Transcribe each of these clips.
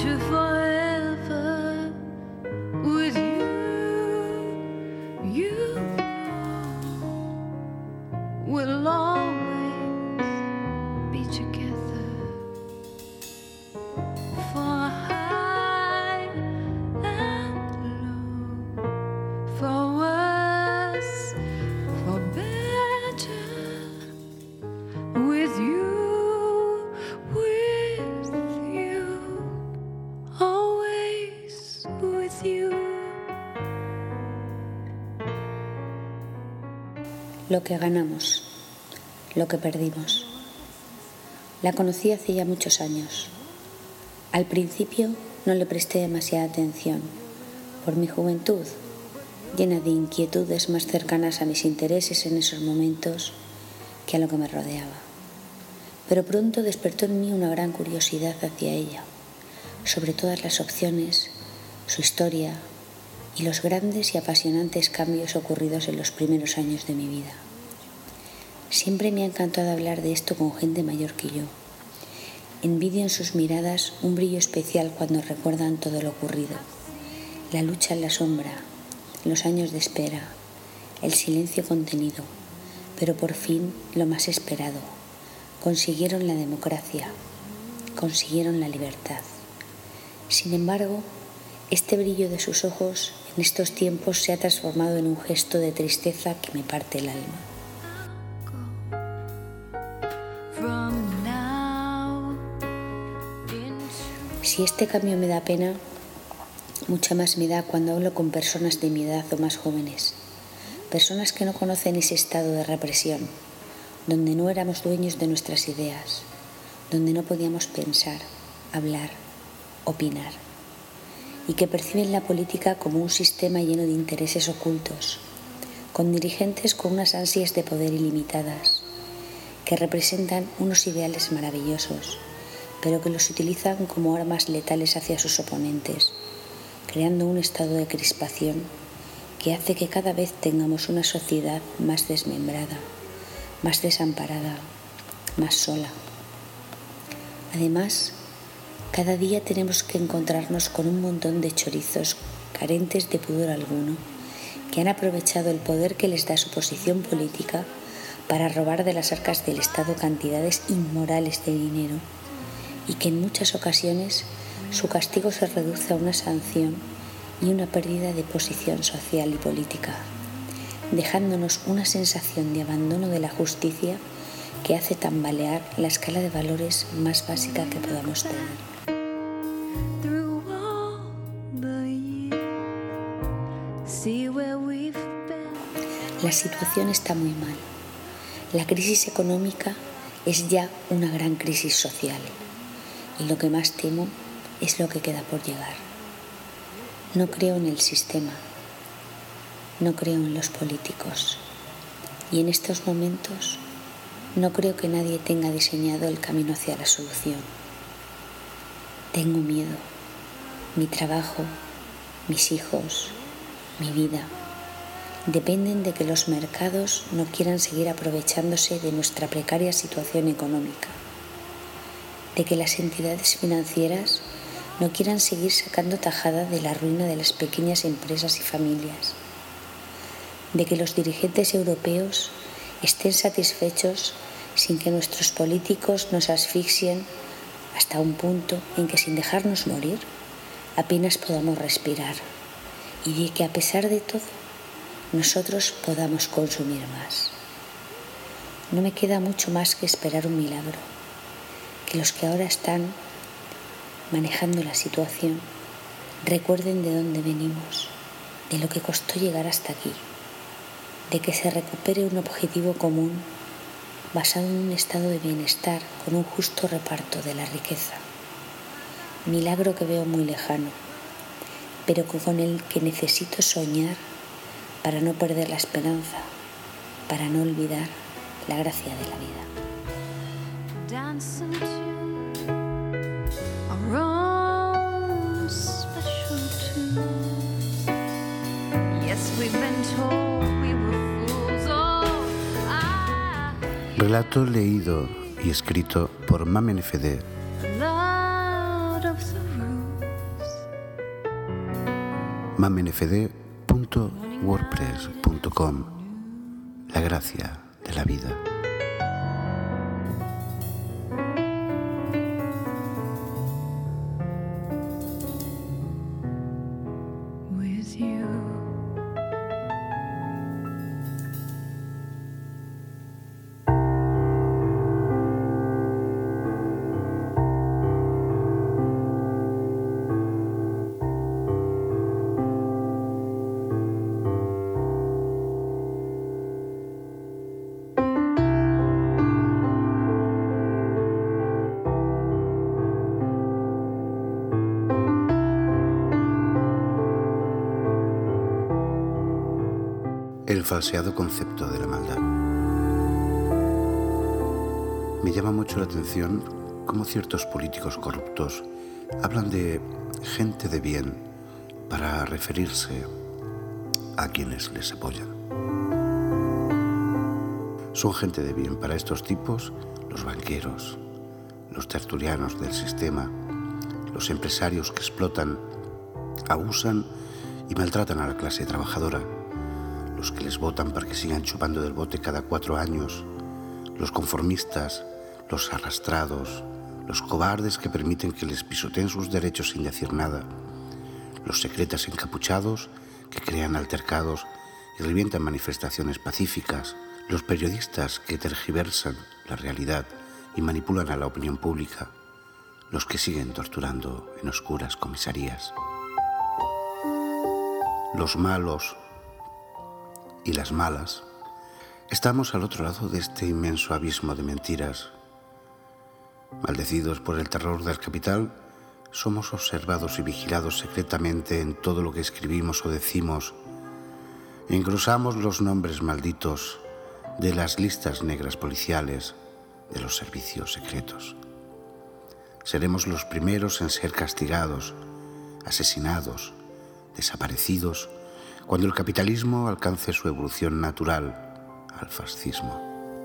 picture forever with you. You know we'll always be together for high and low, for worse, for better, with you, always with you. Lo que ganamos, lo que perdimos. La conocí hace ya muchos años. Al principio no le presté demasiada atención, por mi juventud, llena de inquietudes más cercanas a mis intereses en esos momentos que a lo que me rodeaba. Pero pronto despertó en mí una gran curiosidad hacia ella, sobre todas las opciones, su historia y los grandes y apasionantes cambios ocurridos en los primeros años de mi vida. Siempre me ha encantado hablar de esto con gente mayor que yo. Envidio en sus miradas un brillo especial cuando recuerdan todo lo ocurrido, la lucha en la sombra, los años de espera, el silencio contenido, pero por fin lo más esperado. Consiguieron la democracia, consiguieron la libertad. Sin embargo, este brillo de sus ojos en estos tiempos se ha transformado en un gesto de tristeza que me parte el alma. Si este cambio me da pena, mucha más me da cuando hablo con personas de mi edad o más jóvenes, personas que no conocen ese estado de represión, donde no éramos dueños de nuestras ideas, donde no podíamos pensar, hablar, opinar, y que perciben la política como un sistema lleno de intereses ocultos, con dirigentes con unas ansias de poder ilimitadas, que representan unos ideales maravillosos, pero que los utilizan como armas letales hacia sus oponentes, creando un estado de crispación que hace que cada vez tengamos una sociedad más desmembrada, más desamparada, más sola. Además, cada día tenemos que encontrarnos con un montón de chorizos carentes de pudor alguno, que han aprovechado el poder que les da su posición política para robar de las arcas del Estado cantidades inmorales de dinero, y que en muchas ocasiones su castigo se reduce a una sanción y una pérdida de posición social y política, dejándonos una sensación de abandono de la justicia que hace tambalear la escala de valores más básica que podamos tener. La situación está muy mal. La crisis económica es ya una gran crisis social. Y lo que más temo es lo que queda por llegar. No creo en el sistema, no creo en los políticos. Y en estos momentos no creo que nadie tenga diseñado el camino hacia la solución. Tengo miedo. Mi trabajo, mis hijos, mi vida, dependen de que los mercados no quieran seguir aprovechándose de nuestra precaria situación económica, de que las entidades financieras no quieran seguir sacando tajada de la ruina de las pequeñas empresas y familias, de que los dirigentes europeos estén satisfechos sin que nuestros políticos nos asfixien hasta un punto en que, sin dejarnos morir, apenas podamos respirar, y de que a pesar de todo nosotros podamos consumir más. No me queda mucho más que esperar un milagro, que los que ahora están manejando la situación recuerden de dónde venimos, de lo que costó llegar hasta aquí, de que se recupere un objetivo común basado en un estado de bienestar con un justo reparto de la riqueza. Milagro que veo muy lejano, pero con el que necesito soñar para no perder la esperanza, para no olvidar la gracia de la vida. Dancing to our own special tune. Yes, we've been told we were fools. Relato leído y escrito por Mamen Fede. Out of the room. mamenfd.wordpress.com. La gracia de la vida. with you. El falseado concepto de la maldad. Me llama mucho la atención cómo ciertos políticos corruptos hablan de gente de bien para referirse a quienes les apoyan. Son gente de bien para estos tipos los banqueros, los tertulianos del sistema, los empresarios que explotan, abusan y maltratan a la clase trabajadora, los que les votan para que sigan chupando del bote cada 4 años, los conformistas, los arrastrados, los cobardes que permiten que les pisoteen sus derechos sin decir nada, los secretas encapuchados que crean altercados y revientan manifestaciones pacíficas, los periodistas que tergiversan la realidad y manipulan a la opinión pública, los que siguen torturando en oscuras comisarías. Los malos y las malas, estamos al otro lado de este inmenso abismo de mentiras. Maldecidos por el terror del capital, somos observados y vigilados secretamente en todo lo que escribimos o decimos. Engrosamos los nombres malditos de las listas negras policiales de los servicios secretos. Seremos los primeros en ser castigados, asesinados, desaparecidos, cuando el capitalismo alcance su evolución natural al fascismo.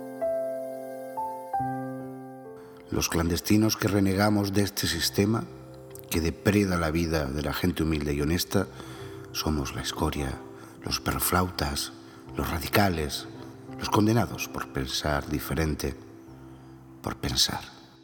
Los clandestinos que renegamos de este sistema que depreda la vida de la gente humilde y honesta somos la escoria, los perroflautas, los radicales, los condenados por pensar diferente, por pensar.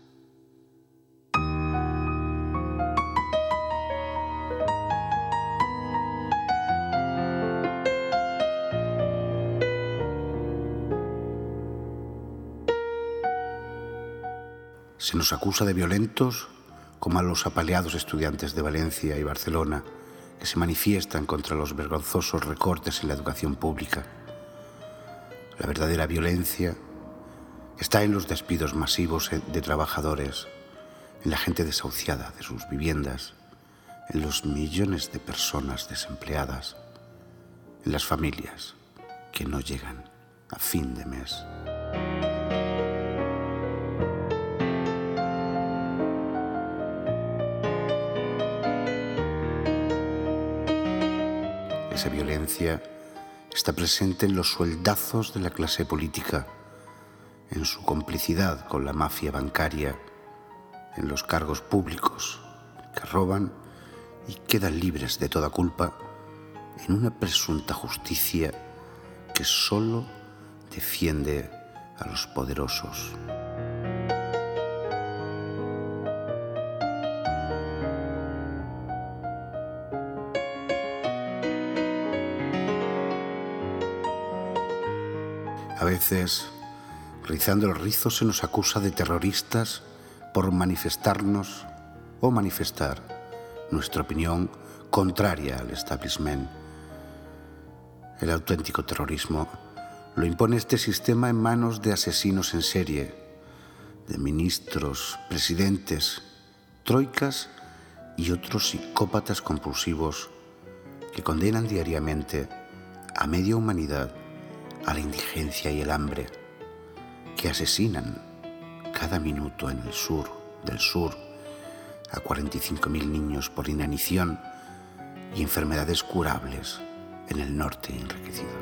Se nos acusa de violentos como a los apaleados estudiantes de Valencia y Barcelona que se manifiestan contra los vergonzosos recortes en la educación pública. La verdadera violencia está en los despidos masivos de trabajadores, en la gente desahuciada de sus viviendas, en los millones de personas desempleadas, en las familias que no llegan a fin de mes. Esa violencia está presente en los sueldazos de la clase política, en su complicidad con la mafia bancaria, en los cargos públicos que roban y quedan libres de toda culpa, en una presunta justicia que solo defiende a los poderosos. A veces, rizando el rizo, se nos acusa de terroristas por manifestarnos o manifestar nuestra opinión contraria al establishment. El auténtico terrorismo lo impone este sistema en manos de asesinos en serie, de ministros, presidentes, troicas y otros psicópatas compulsivos que condenan diariamente a media humanidad a la indigencia y el hambre, que asesinan cada minuto en el sur del sur a 45.000 niños por inanición y enfermedades curables en el norte enriquecido.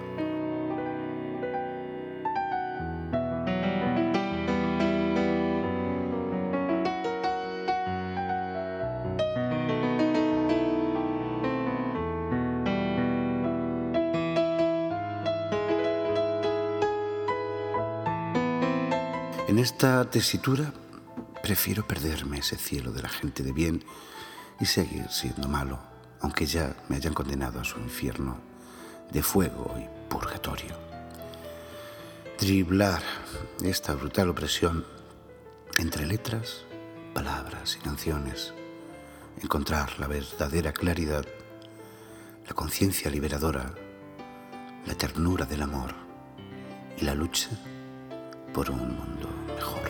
En esta tesitura prefiero perderme ese cielo de la gente de bien y seguir siendo malo, aunque ya me hayan condenado a su infierno de fuego y purgatorio. Driblar esta brutal opresión entre letras, palabras y canciones, encontrar la verdadera claridad, la conciencia liberadora, la ternura del amor y la lucha por un mundo mejor.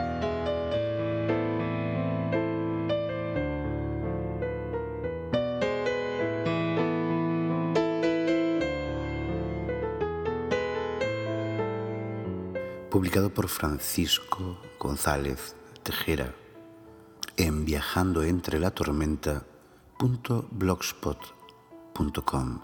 Publicado por Francisco González Tejera en viajandoentrelatormenta.blogspot.com.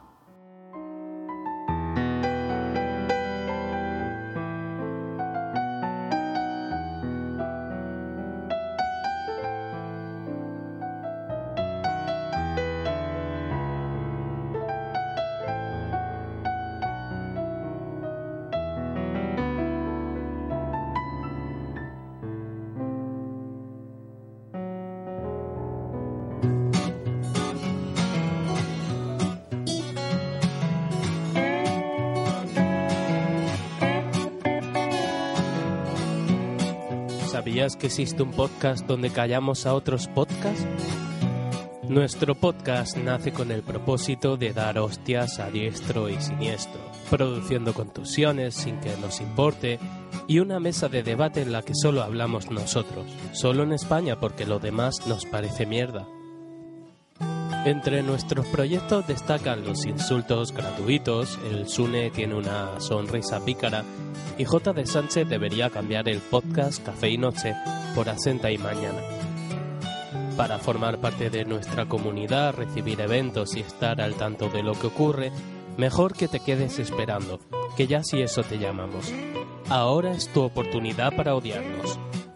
¿Sabías que existe un podcast donde callamos a otros podcasts? Nuestro podcast nace con el propósito de dar hostias a diestro y siniestro, produciendo contusiones sin que nos importe y una mesa de debate en la que solo hablamos nosotros, solo en España porque lo demás nos parece mierda. Entre nuestros proyectos destacan los insultos gratuitos, el Sune tiene una sonrisa pícara y J. de Sánchez debería cambiar el podcast Café y Noche por Asenta y Mañana. Para formar parte de nuestra comunidad, recibir eventos y estar al tanto de lo que ocurre, mejor que te quedes esperando, que ya si eso te llamamos. Ahora es tu oportunidad para odiarnos.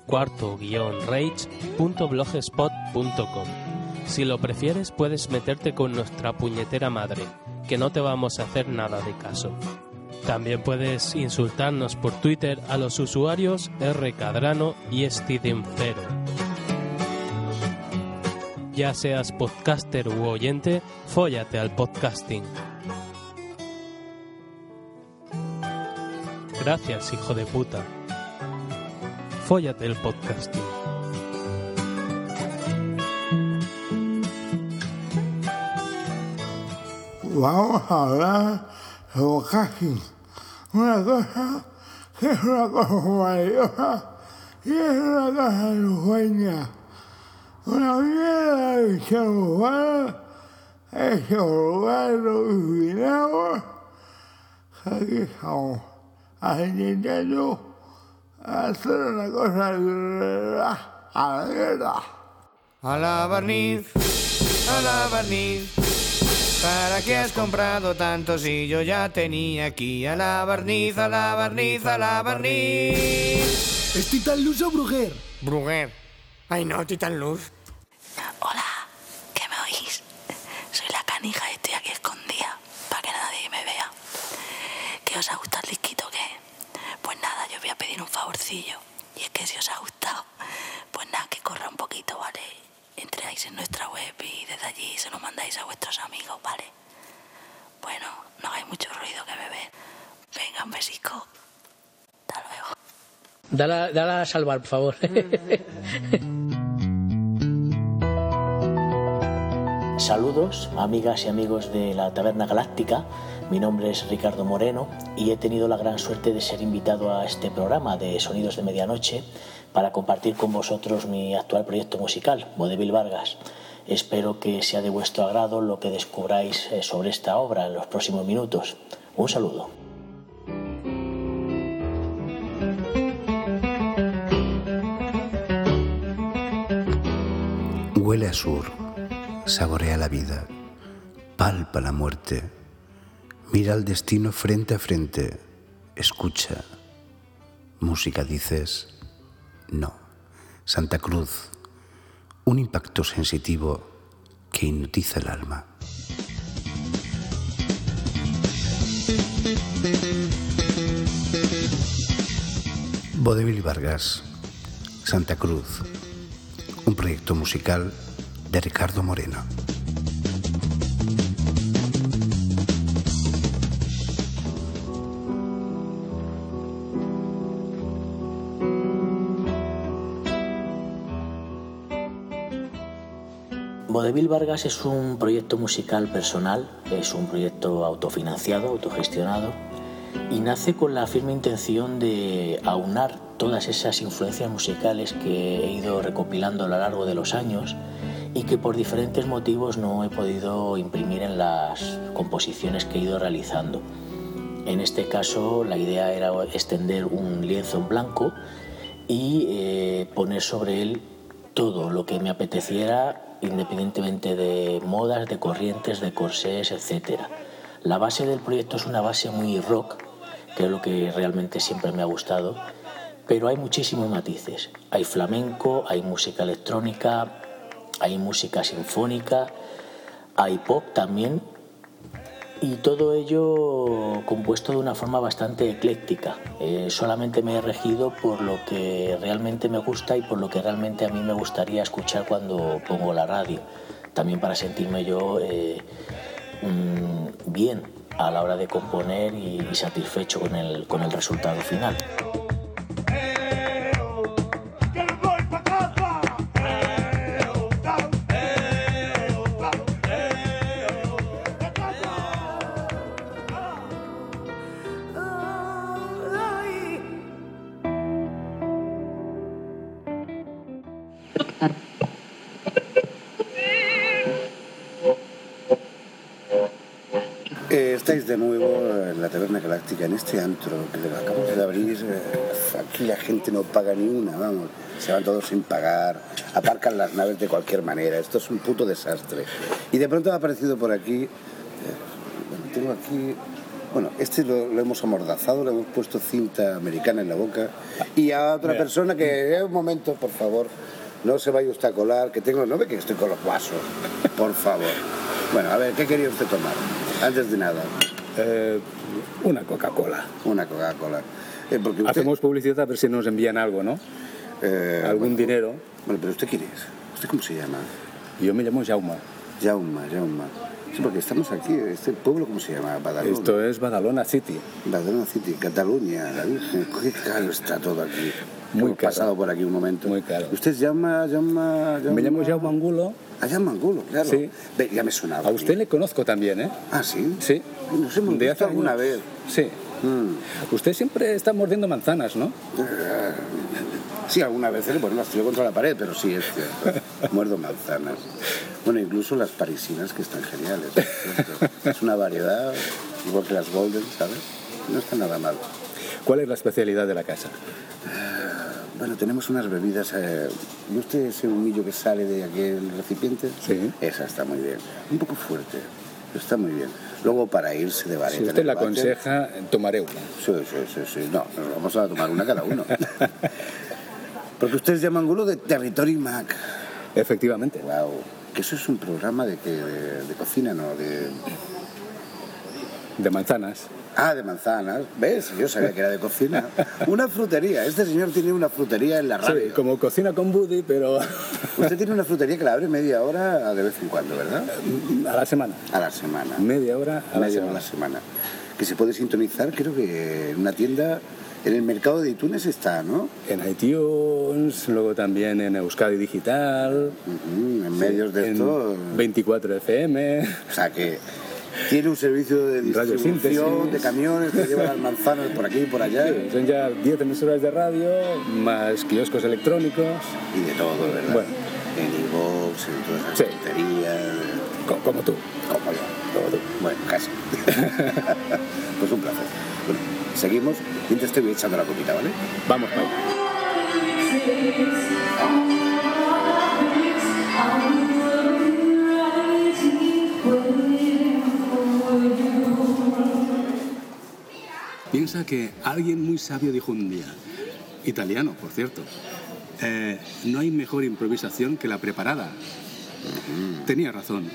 cuarto-rage.blogspot.com. Si lo prefieres, puedes meterte con nuestra puñetera madre, que no te vamos a hacer nada de caso. También puedes insultarnos por Twitter a los usuarios rcadrano y Stidenfero. Ya seas podcaster u oyente, fóllate al podcasting. Gracias, hijo de puta. Fóllate el podcasting. Vamos a hablar sobre casi una cosa que es una cosa maravillosa y es una cosa ensueña. Una mierda de ser humano, ese lugar lo viviremos, aquí estamos intentando hacer una cosa a la mierda. A la barniz, ¿para qué has comprado tanto si yo ya tenía aquí? A la barniz, a la barniz, a la barniz. ¿Es Titan Luz o Bruguer? Bruguer. Ay no, Titan Luz. Hola, ¿que me oís? Soy la canija y estoy aquí escondida para que nadie me vea. ¿Qué os ha gustado el disquito o qué? Pues nada, yo voy a pedir un favorcillo. Y es que si os ha gustado, pues nada, que corra un poquito, ¿vale? Entráis en nuestra web y desde allí se lo mandáis a vuestros amigos, ¿vale? Bueno, no hagáis mucho ruido que beber. Venga, un besico. Hasta luego. Dala a salvar, por favor. Saludos, amigas y amigos de la Taberna Galáctica. Mi nombre es Ricardo Moreno y he tenido la gran suerte de ser invitado a este programa de Sonidos de Medianoche para compartir con vosotros mi actual proyecto musical, Vodevil Vargas. Espero que sea de vuestro agrado lo que descubráis sobre esta obra en los próximos minutos. Un saludo. Huele a sur, saborea la vida, palpa la muerte, mira al destino frente a frente, escucha. Música dices, no. Santa Cruz, un impacto sensitivo que hipnotiza el alma. Vodevil Vargas, Santa Cruz, un proyecto musical de Ricardo Moreno. Vodevil Vargas es un proyecto musical personal, es un proyecto autofinanciado, autogestionado, y nace con la firme intención de aunar todas esas influencias musicales que he ido recopilando a lo largo de los años y que por diferentes motivos no he podido imprimir en las composiciones que he ido realizando. En este caso, la idea era extender un lienzo en blanco y poner sobre él todo lo que me apeteciera, independientemente de modas, de corrientes, de corsés, etc. La base del proyecto es una base muy rock, que es lo que realmente siempre me ha gustado, pero hay muchísimos matices. Hay flamenco, hay música electrónica, hay música sinfónica, hay pop también, y todo ello compuesto de una forma bastante ecléctica. Solamente me he regido por lo que realmente me gusta y por lo que realmente a mí me gustaría escuchar cuando pongo la radio, también para sentirme yo bien a la hora de componer y satisfecho con el resultado final. Estáis de nuevo en la Taberna Galáctica, en este antro que acabamos de abrir. Aquí la gente no paga ni una, vamos. Se van todos sin pagar, aparcan las naves de cualquier manera. Esto es un puto desastre. Y de pronto ha aparecido por aquí... tengo aquí... Bueno, este lo hemos amordazado, le hemos puesto cinta americana en la boca. Y a otra persona que... un momento, por favor, no se vaya usted a colar, que tengo... No ve que estoy con los vasos, por favor. Bueno, a ver, ¿qué quería usted tomar? Antes de nada. Una Coca-Cola. Una Coca-Cola. Porque usted... Hacemos publicidad a ver si nos envían algo, ¿no? Algún dinero. Bueno, pero ¿usted quién es? ¿Usted cómo se llama? Yo me llamo Jaume. Jaume. Sí, porque estamos aquí. ¿Este pueblo cómo se llama? Badalona. Esto es Badalona City. Badalona City, Cataluña, la Virgen. Qué caro está todo aquí. Muy Hemos pasado por aquí un momento. Muy caro. ¿Usted se llama? Me llamo Jaume Angulo. Ah, Jaume Angulo, claro. Sí. Ve, ya me sonaba. A usted le conozco también, ¿eh? Ah, ¿sí? Sí. Nos hemos visto alguna vez. Sí. Usted siempre está mordiendo manzanas, ¿no? Sí, algunas veces, bueno, las tiro contra la pared, pero sí, es cierto. Muerdo manzanas. Bueno, incluso las parisinas, que están geniales. Es una variedad, igual que las golden, ¿sabes? No está nada mal. ¿Cuál es la especialidad de la casa? Bueno, tenemos unas bebidas. ¿Y usted ese humillo que sale de aquel recipiente? Sí. Esa está muy bien. Un poco fuerte, pero está muy bien. Luego, para irse de vareta. Si usted la aconseja, tomaré una. Sí. No, nos vamos a tomar una cada uno. Porque usted es Jaume Angulo de Territory Mac. Efectivamente. Wow. Que eso es un programa de cocina, ¿no? De manzanas. Ah, de manzanas. ¿Ves? Yo sabía que era de cocina. Una frutería. Este señor tiene una frutería en la radio. Sí, como cocina con Buddy, pero... Usted tiene una frutería que la abre media hora de vez en cuando, ¿verdad? A la semana. A la semana. Media hora a la semana. Que se puede sintonizar, creo que en una tienda... En el mercado de iTunes está, ¿no? En iTunes, luego también en Euskadi Digital. En medios de esto. 24 FM. O sea que tiene un servicio de distribución de camiones que llevan las manzanas por aquí y por allá. Sí, son ya 10 emisoras de radio, más kioscos electrónicos. Y de todo, ¿verdad? Bueno. En iVoox, en todas esas tonterías. Como tú. Como yo. Como tú. Bueno, casi. Pues un placer. Bueno, seguimos. Mientras te voy echando la copita, ¿vale? Vamos, Pau. Piensa que alguien muy sabio dijo un día, italiano, por cierto, no hay mejor improvisación que la preparada. Tenía razón.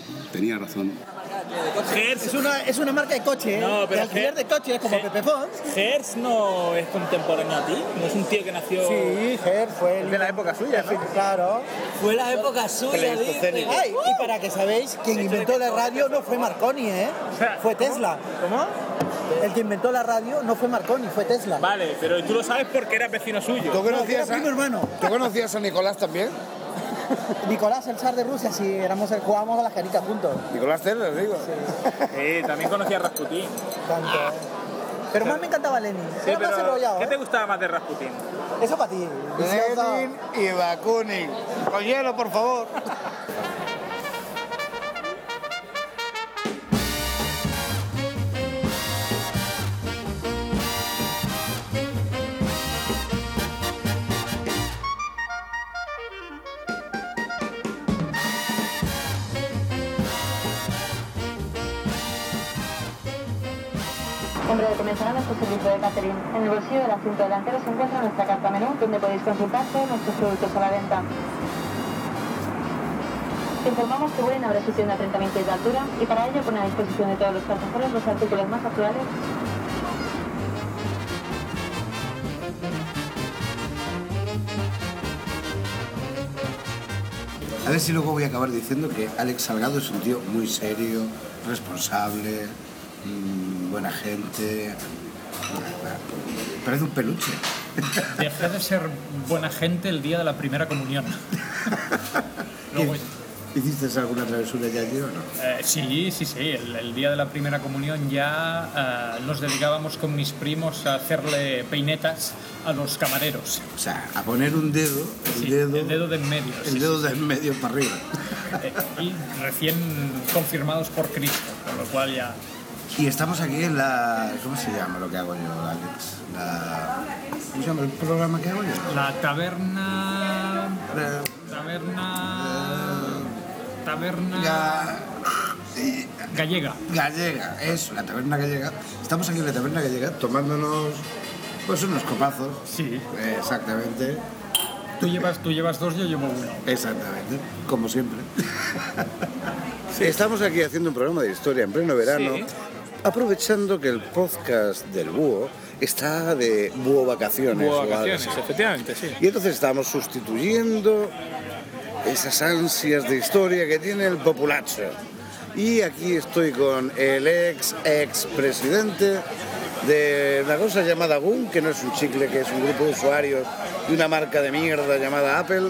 Hertz es una marca de coche, No, pero de alquiler de coches, como Pepe Fons. Hertz no es contemporáneo a ti, no es un tío que nació... Sí, Hertz fue de la época suya, ¿no? Claro. Fue la época suya, dice. Ay, y para que sabéis, quien inventó la radio no fue Marconi, fue Tesla. ¿Cómo? El que inventó la radio no fue Marconi, fue Tesla. Vale, pero tú lo sabes porque eras vecino suyo. ¿Tú conocías primo hermano? ¿Tú conocías a Nicolás también? Nicolás, el zar de Rusia, sí, jugábamos a las canicas juntos. Nicolás Tesla, digo. Sí, también conocía a Rasputín. Tanto. Pero más me encantaba Lenin. Sí, Era más pero enrollado. ¿qué te gustaba más de Rasputín? Eso para ti. Lenin y Bakunin. Con hielo, por favor. En breve comenzará nuestro servicio de catering. En el bolsillo del asiento delantero se encuentra nuestra carta menú, donde podéis consultar todos nuestros productos a la venta. Te informamos que Buren abre su tienda a 30 metros de altura y para ello pone a disposición de todos los pasajeros los artículos más actuales. A ver si luego voy a acabar diciendo que Alex Salgado es un tío muy serio, responsable, buena gente. Parece un peluche. Dejé de ser buena gente el día de la primera comunión. Luego... ¿Hiciste alguna travesura ya allí o no? Sí. El día de la primera comunión ya nos dedicábamos con mis primos a hacerle peinetas a los camareros. O sea, a poner un dedo, el dedo de en medio. El dedo de en medio para arriba. Y recién confirmados por Cristo, con lo cual ya... Y estamos aquí en la... ¿Cómo se llama lo que hago yo, Alex? ¿Cómo se llama el programa que hago yo? La taberna... Gallega. Gallega, eso, la taberna gallega. Estamos aquí en la taberna gallega tomándonos pues unos copazos. Sí. Exactamente. Tú llevas dos, yo llevo uno. Exactamente, como siempre. Sí. Estamos aquí haciendo un programa de historia en pleno verano, sí, aprovechando que el podcast del Búho está de Búho Vacaciones. Búho Vacaciones, efectivamente, sí. Y entonces estamos sustituyendo esas ansias de historia que tiene el populacho. Y aquí estoy con el ex-presidente de una cosa llamada Goon, que no es un chicle, que es un grupo de usuarios de una marca de mierda llamada Apple,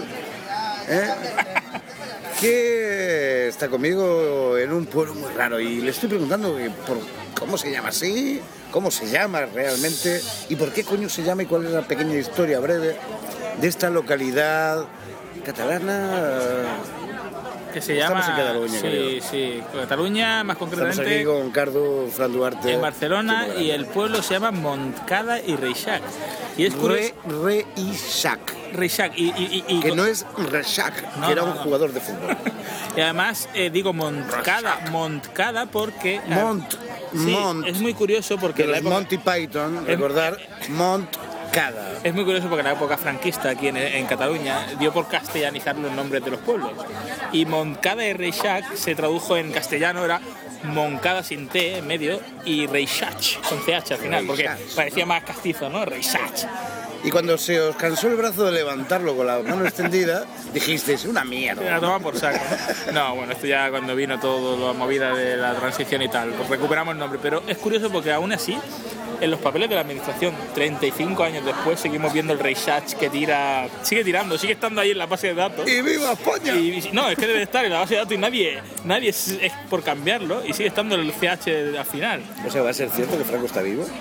que está conmigo en un pueblo muy raro. Y le estoy preguntando por cómo se llama así, cómo se llama realmente y por qué coño se llama y cuál es la pequeña historia breve de esta localidad catalana que se llama... Estamos en Cataluña, sí, sí, Cataluña, más concretamente... Estamos aquí con Cardo Fran Duarte. En Barcelona, y el pueblo se llama Montcada i Reixac. Y es Reixac. Reixac. Y que no es Reixac, no, que era un jugador de fútbol. Y además digo Montcada porque... Es muy curioso porque... En la época... Monty Python, recordar, Montcada. Es muy curioso porque en la época franquista aquí en Cataluña dio por castellanizar los nombres de los pueblos. Y Montcada y Reixac se tradujo en castellano, era Moncada sin T en medio y Reixac con CH al final, porque parecía más castizo, ¿no? Reixac. Y cuando se os cansó el brazo de levantarlo con la mano extendida, dijisteis, una mierda. La toman por saco, ¿no? No, bueno, esto ya cuando vino todo la movida de la transición y tal, pues recuperamos el nombre. Pero es curioso porque aún así, en los papeles de la administración, 35 años después, seguimos viendo el Reixac que tira, sigue tirando, sigue estando ahí en la base de datos. ¡Y viva España! No, es que debe estar en la base de datos y nadie es por cambiarlo y sigue estando el CH al final. O sea, ¿va a ser cierto que Franco está vivo?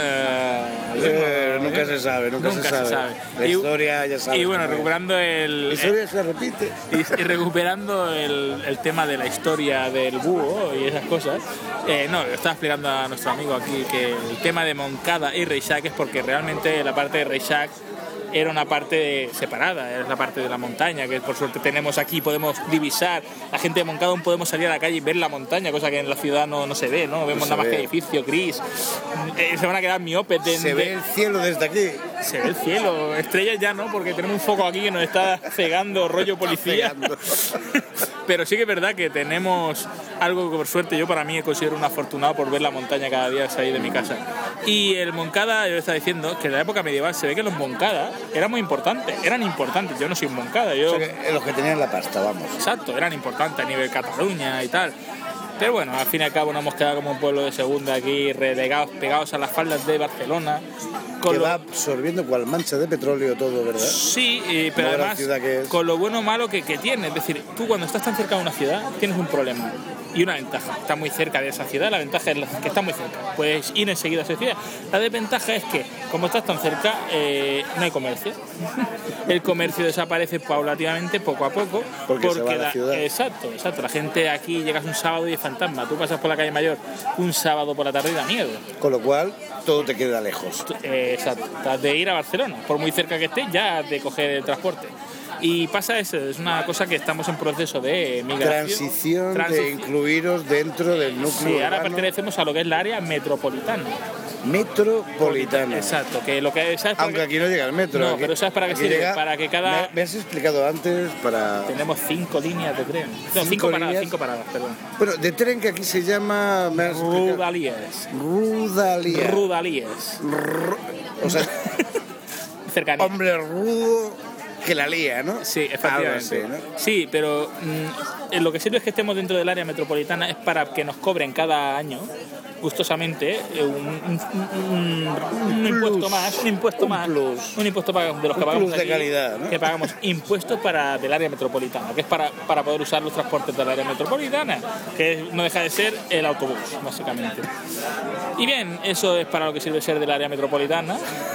Nunca se sabe, nunca se sabe. La historia ya sabe. Y bueno, recuperando la historia se repite. Y recuperando el tema de la historia del búho y esas cosas, le estaba explicando a nuestro amigo aquí que el tema de Montcada y Reixac es porque realmente la parte de Reixac era una parte separada, es la parte de la montaña que por suerte tenemos aquí, podemos divisar. La gente de Montcada aún podemos salir a la calle y ver la montaña, cosa que en la ciudad no se ve, ¿no? Vemos nada más que edificio gris. Se van a quedar miopes. Se ve el cielo desde aquí. Se ve el cielo, estrellas ya no, porque tenemos un foco aquí que nos está cegando, rollo policía. Pero sí que es verdad que tenemos algo que por suerte yo para mí considero un afortunado por ver la montaña cada día salir de mi casa. Y el Moncada, yo estaba diciendo que en la época medieval se ve que los Moncada eran muy importantes, yo no soy un Moncada, yo... O sea, que los que tenían la pasta, vamos. Exacto, eran importantes a nivel Cataluña y tal. Pero bueno, al fin y al cabo nos hemos quedado como un pueblo de segunda aquí, relegados, pegados a las faldas de Barcelona. Que va absorbiendo cual mancha de petróleo todo, ¿verdad? Sí, pero además con lo bueno o malo que tiene. Es decir, tú cuando estás tan cerca de una ciudad tienes un problema y una ventaja. Estás muy cerca de esa ciudad, la ventaja es que está muy cerca. Puedes ir enseguida a esa ciudad. La desventaja es que, como estás tan cerca, no hay comercio. El comercio desaparece paulatinamente, poco a poco. Porque se va a la ciudad. Exacto. La gente aquí llegas un sábado y es fantasma. Tú pasas por la calle Mayor un sábado por la tarde y da miedo. Con lo cual, todo te queda lejos. Exacto. De ir a Barcelona, por muy cerca que estés, ya de coger el transporte. Y pasa eso, es una cosa que estamos en proceso de migración. Transición de incluiros dentro del núcleo Sí, ahora urbano. pertenecemos a lo que es la área metropolitana. Metropolitana. Exacto, que lo que ¿sabes? Aunque aquí no llega el metro. No, aquí, pero ¿sabes para qué sirve? llega, para que cada... Me has explicado antes para... Tenemos 5 líneas de tren. No, 5 paradas, perdón. Bueno, de tren que aquí se llama... Rudalíes. O sea... Cercanía. Hombre rudo que la lía, ¿no? Sí, efectivamente. Así, ¿no? Sí, pero lo que sirve es que estemos dentro del área metropolitana es para que nos cobren cada año gustosamente un impuesto más, de los que pagamos de aquí, calidad, ¿no? Que pagamos impuestos del área metropolitana, que es para poder usar los transportes del área metropolitana, que no deja de ser el autobús, básicamente. Y bien, eso es para lo que sirve ser del área metropolitana.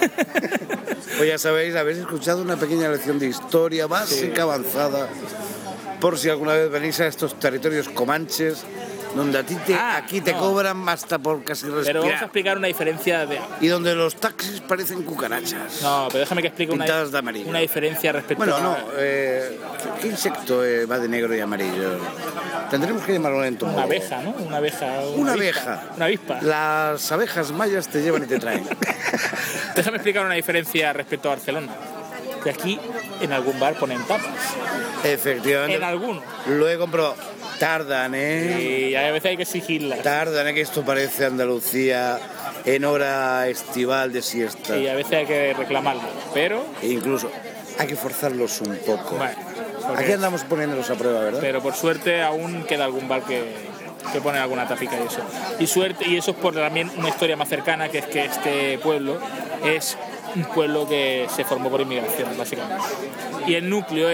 Pues ya sabéis, habéis escuchado una pequeña lección de historia básica, avanzada, por si alguna vez venís a estos territorios comanches, donde aquí te cobran hasta por casi respirar. Pero vamos a explicar una diferencia y donde los taxis parecen cucarachas. No, pero déjame que explique una diferencia respecto ¿qué insecto va de negro y amarillo? Tendremos que llamarlo en tu modo. Una abeja, ¿no? Una avispa. Las abejas mayas te llevan y te traen. Déjame explicar una diferencia respecto a Barcelona. Que aquí en algún bar ponen tapas. Efectivamente. En alguno. Lo he comprobado. Tardan, ¿eh? Y a veces hay que exigirlas. Tardan, ¿eh? Que esto parece Andalucía en hora estival de siesta. Y a veces hay que reclamarlo, pero... E incluso hay que forzarlos un poco. Vale, aquí andamos poniéndolos a prueba, ¿verdad? Pero por suerte aún queda algún bar que pone alguna tapica y eso. Y eso es por también una historia más cercana, que es que este pueblo es un pueblo que se formó por inmigración, básicamente. Y el núcleo,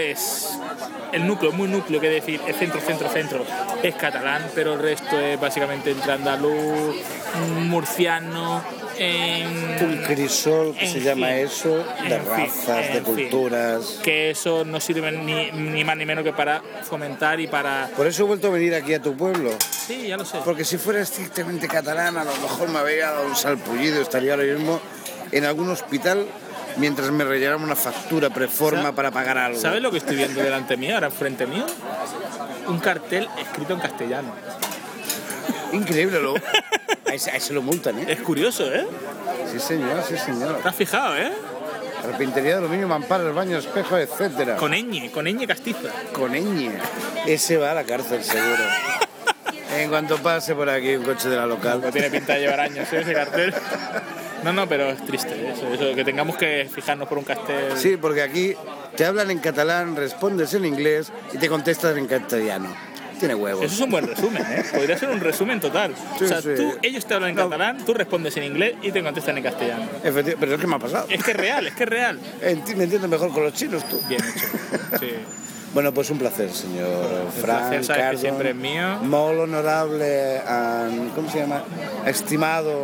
muy núcleo, que decir, el centro, es catalán, pero el resto es básicamente entre andaluz, murciano, un crisol, que se llama eso, de razas, de culturas. Que eso no sirve ni más ni menos que para fomentar y para... Por eso he vuelto a venir aquí a tu pueblo. Sí, ya lo sé. Porque si fuera estrictamente catalán, a lo mejor me habría dado un salpullido, estaría ahora mismo en algún hospital mientras me rellenaban una factura preforma para pagar algo. ¿Sabes lo que estoy viendo delante mío, ahora enfrente mío? Un cartel escrito en castellano. Increíble, a ese lo multan, ¿eh? Es curioso, ¿eh? Sí, señor. ¿Te has fijado, eh? Carpintería de aluminio, mamparas, baños, espejos, etcétera. Con ñ castiza. Con ñ. Ese va a la cárcel, seguro. En cuanto pase por aquí un coche de la local. No tiene pinta de llevar años, ¿eh? Ese cartel. No, pero es triste eso, que tengamos que fijarnos por un cartel. Sí, porque aquí te hablan en catalán, respondes en inglés y te contestas en castellano. Tiene huevos. Eso es un buen resumen, ¿eh? Podría ser un resumen total. Sí, ellos te hablan en catalán, tú respondes en inglés y te contestan en castellano. Efectivamente, pero es que me ha pasado. Es que es real. Me entiendo mejor con los chinos, tú. Bien hecho, sí. Bueno, pues un placer, señor Frank. El placer, sabes que siempre es mío. Muy honorable, ¿cómo se llama? Estimado,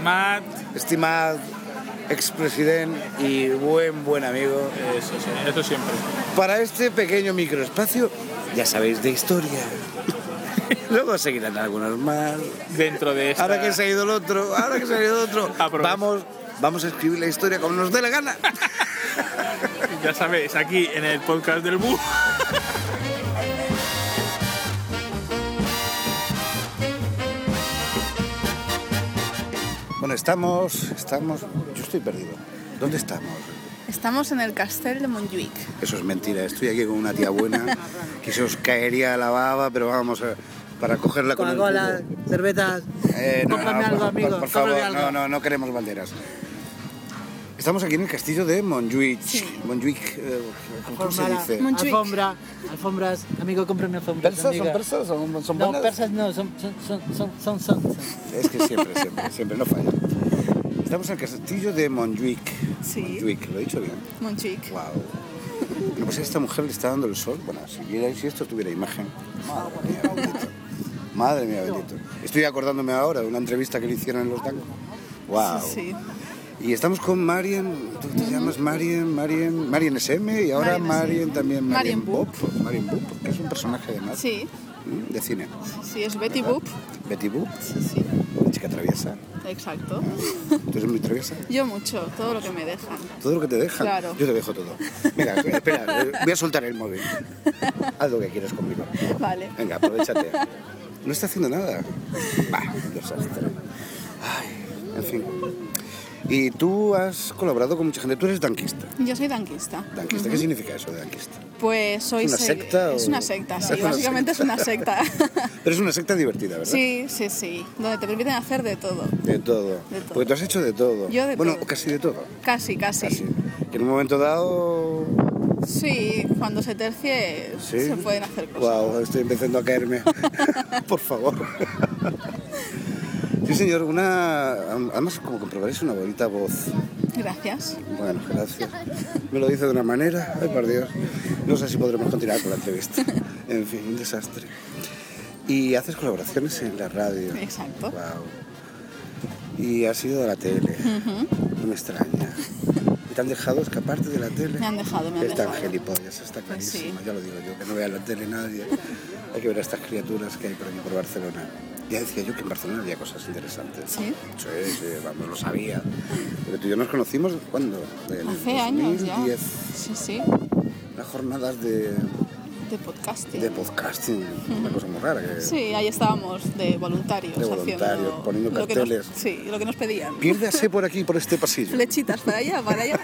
expresidente y buen amigo. Eso siempre. Para este pequeño microespacio, ya sabéis, de historia. Luego seguirán algunos más. Dentro de esta... Ahora que se ha ido el otro. Vamos a escribir la historia como nos dé la gana. Ya sabéis, aquí en el podcast del Búho. Bueno, estamos... Yo estoy perdido. ¿Dónde estamos? Estamos en el Castell de Montjuïc. Eso es mentira, estoy aquí con una tía buena que se os caería la baba, pero vamos, para cogerla con el Coca-Cola, cervezas. Cómprame algo, amigo. Por favor, no queremos banderas. Estamos aquí en el castillo de Montjuïc. Sí. Montjuïc, ¿cómo se dice? Montjuïc. Alfombras. Amigo, cómprame alfombras. ¿Persas? amiga. ¿Son persas? ¿Son No, buenas? persas no, son. Es que siempre, no falla. Estamos en el castillo de Montjuïc. Sí. Montjuïc, ¿lo he dicho bien? Montjuïc. Wow. Bueno, pues a esta mujer le está dando el sol. Bueno, si esto tuviera imagen. Madre mía, bendito. Madre mía, bendito. Estoy acordándome ahora de una entrevista que le hicieron en Los Dangos. Wow. Sí. Y estamos con Marien, tú te llamas Marien SM y ahora Marien también Marien Boop, que es un personaje de más. Sí. De cine. Sí, es Betty Boop. Betty Boop. Sí. Una chica traviesa. Exacto. ¿Tú eres muy traviesa? Yo mucho, todo lo que me dejan. ¿Todo lo que te dejan? Claro. Yo te dejo todo. Venga, espera, voy a soltar el móvil. Haz lo que quieras conmigo. Vale. Venga, aprovechate. No está haciendo nada. Bah, desastre. Ay, en fin. Y tú has colaborado con mucha gente. Tú eres danquista. Yo soy danquista. ¿Danquista? ¿Qué significa eso de danquista? Pues soy... ¿Es una secta? Es una secta, sí. Básicamente es una secta. Pero es una secta divertida, ¿verdad? Sí. Donde te permiten hacer de todo. De todo. Porque tú has hecho de todo. Yo de todo. todo. Casi de todo. Casi. Que en un momento dado... Sí, cuando se tercie se pueden hacer cosas. Wow, estoy empezando a caerme. Por favor. Sí, señor, además, como comprobaréis, una bonita voz. Gracias. Bueno, gracias. Me lo dice de una manera, ay por Dios. No sé si podremos continuar con la entrevista. En fin, un desastre. Y haces colaboraciones en la radio. Exacto. Wow. Y has ido a la tele. No me extraña. ¿Y te han dejado escaparte de la tele? Me han dejado. Están gilipollas, está clarísimo. Ya lo digo yo, que no vea la tele nadie. Hay que ver a estas criaturas que hay por aquí, por Barcelona. Ya decía yo que en Barcelona había cosas interesantes. ¿Sí? Sí, vamos, lo sabía. Porque tú y yo nos conocimos, ¿cuándo? Hace años ya. Sí. Las jornadas de podcasting. De podcasting, una cosa muy rara. Que... Sí, ahí estábamos de voluntarios. Poniendo carteles. Lo que nos pedían. Piérdase por aquí, por este pasillo. Flechitas, para allá.